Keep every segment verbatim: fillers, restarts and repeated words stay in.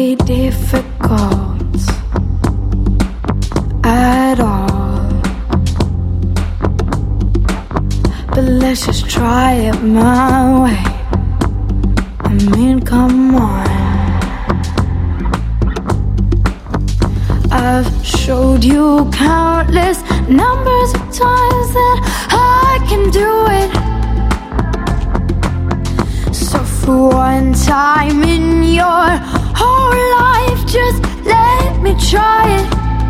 be difficult at all, but let's just try it my way. I mean, come on. I've showed you countless numbers of times that I can do it. So for one time in your whole life, just let me try it.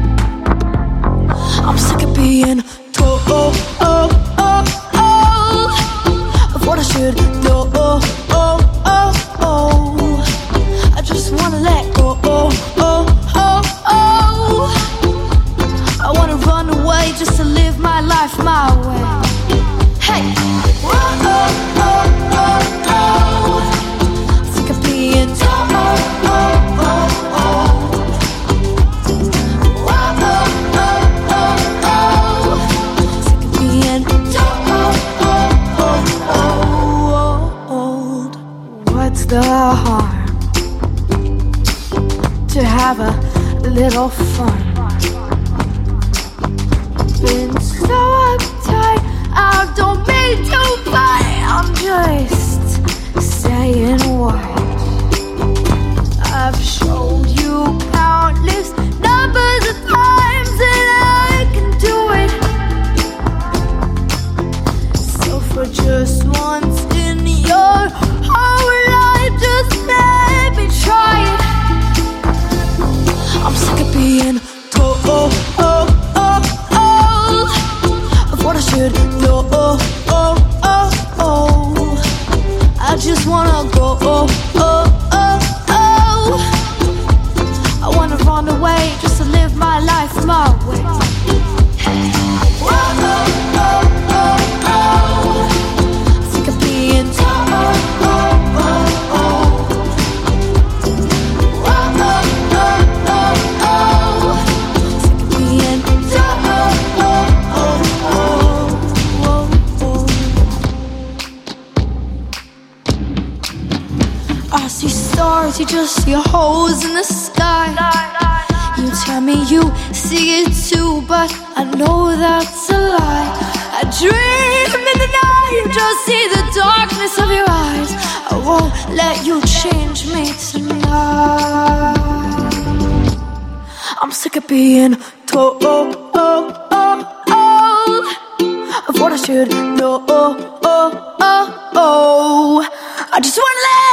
I'm sick of being told oh, oh, oh, oh, of what I should know. Oh, oh, oh, oh. I just wanna let go. Oh, oh, oh, oh. I wanna run away just to live my life my way. Hey, oh, oh, oh, oh, oh. Sick of being told oh, oh, oh, oh. What's the harm to have a little fun? Been so uptight, I don't mean to fight. I'm just saying what I've showed you countless numbers of times that I can do it. So for just once in your whole life, just let me try it. I'm sick of being told oh, oh, oh, oh, of what I should know. Oh, oh, oh, oh. I just wanna go. Oh, oh, oh, oh. I wanna run away just to live my life my way. Oh, oh, oh, oh, oh. Sick of being told oh, oh, oh, oh. I see stars, you just see holes in the sky. You tell me you see it too, but I know that's a lie. I dream in the night, you just see the darkness of your eyes. I won't let you change me tonight. I'm sick of being told oh, oh, oh, oh, of what I should know. Oh, oh, oh, oh. I just wanna let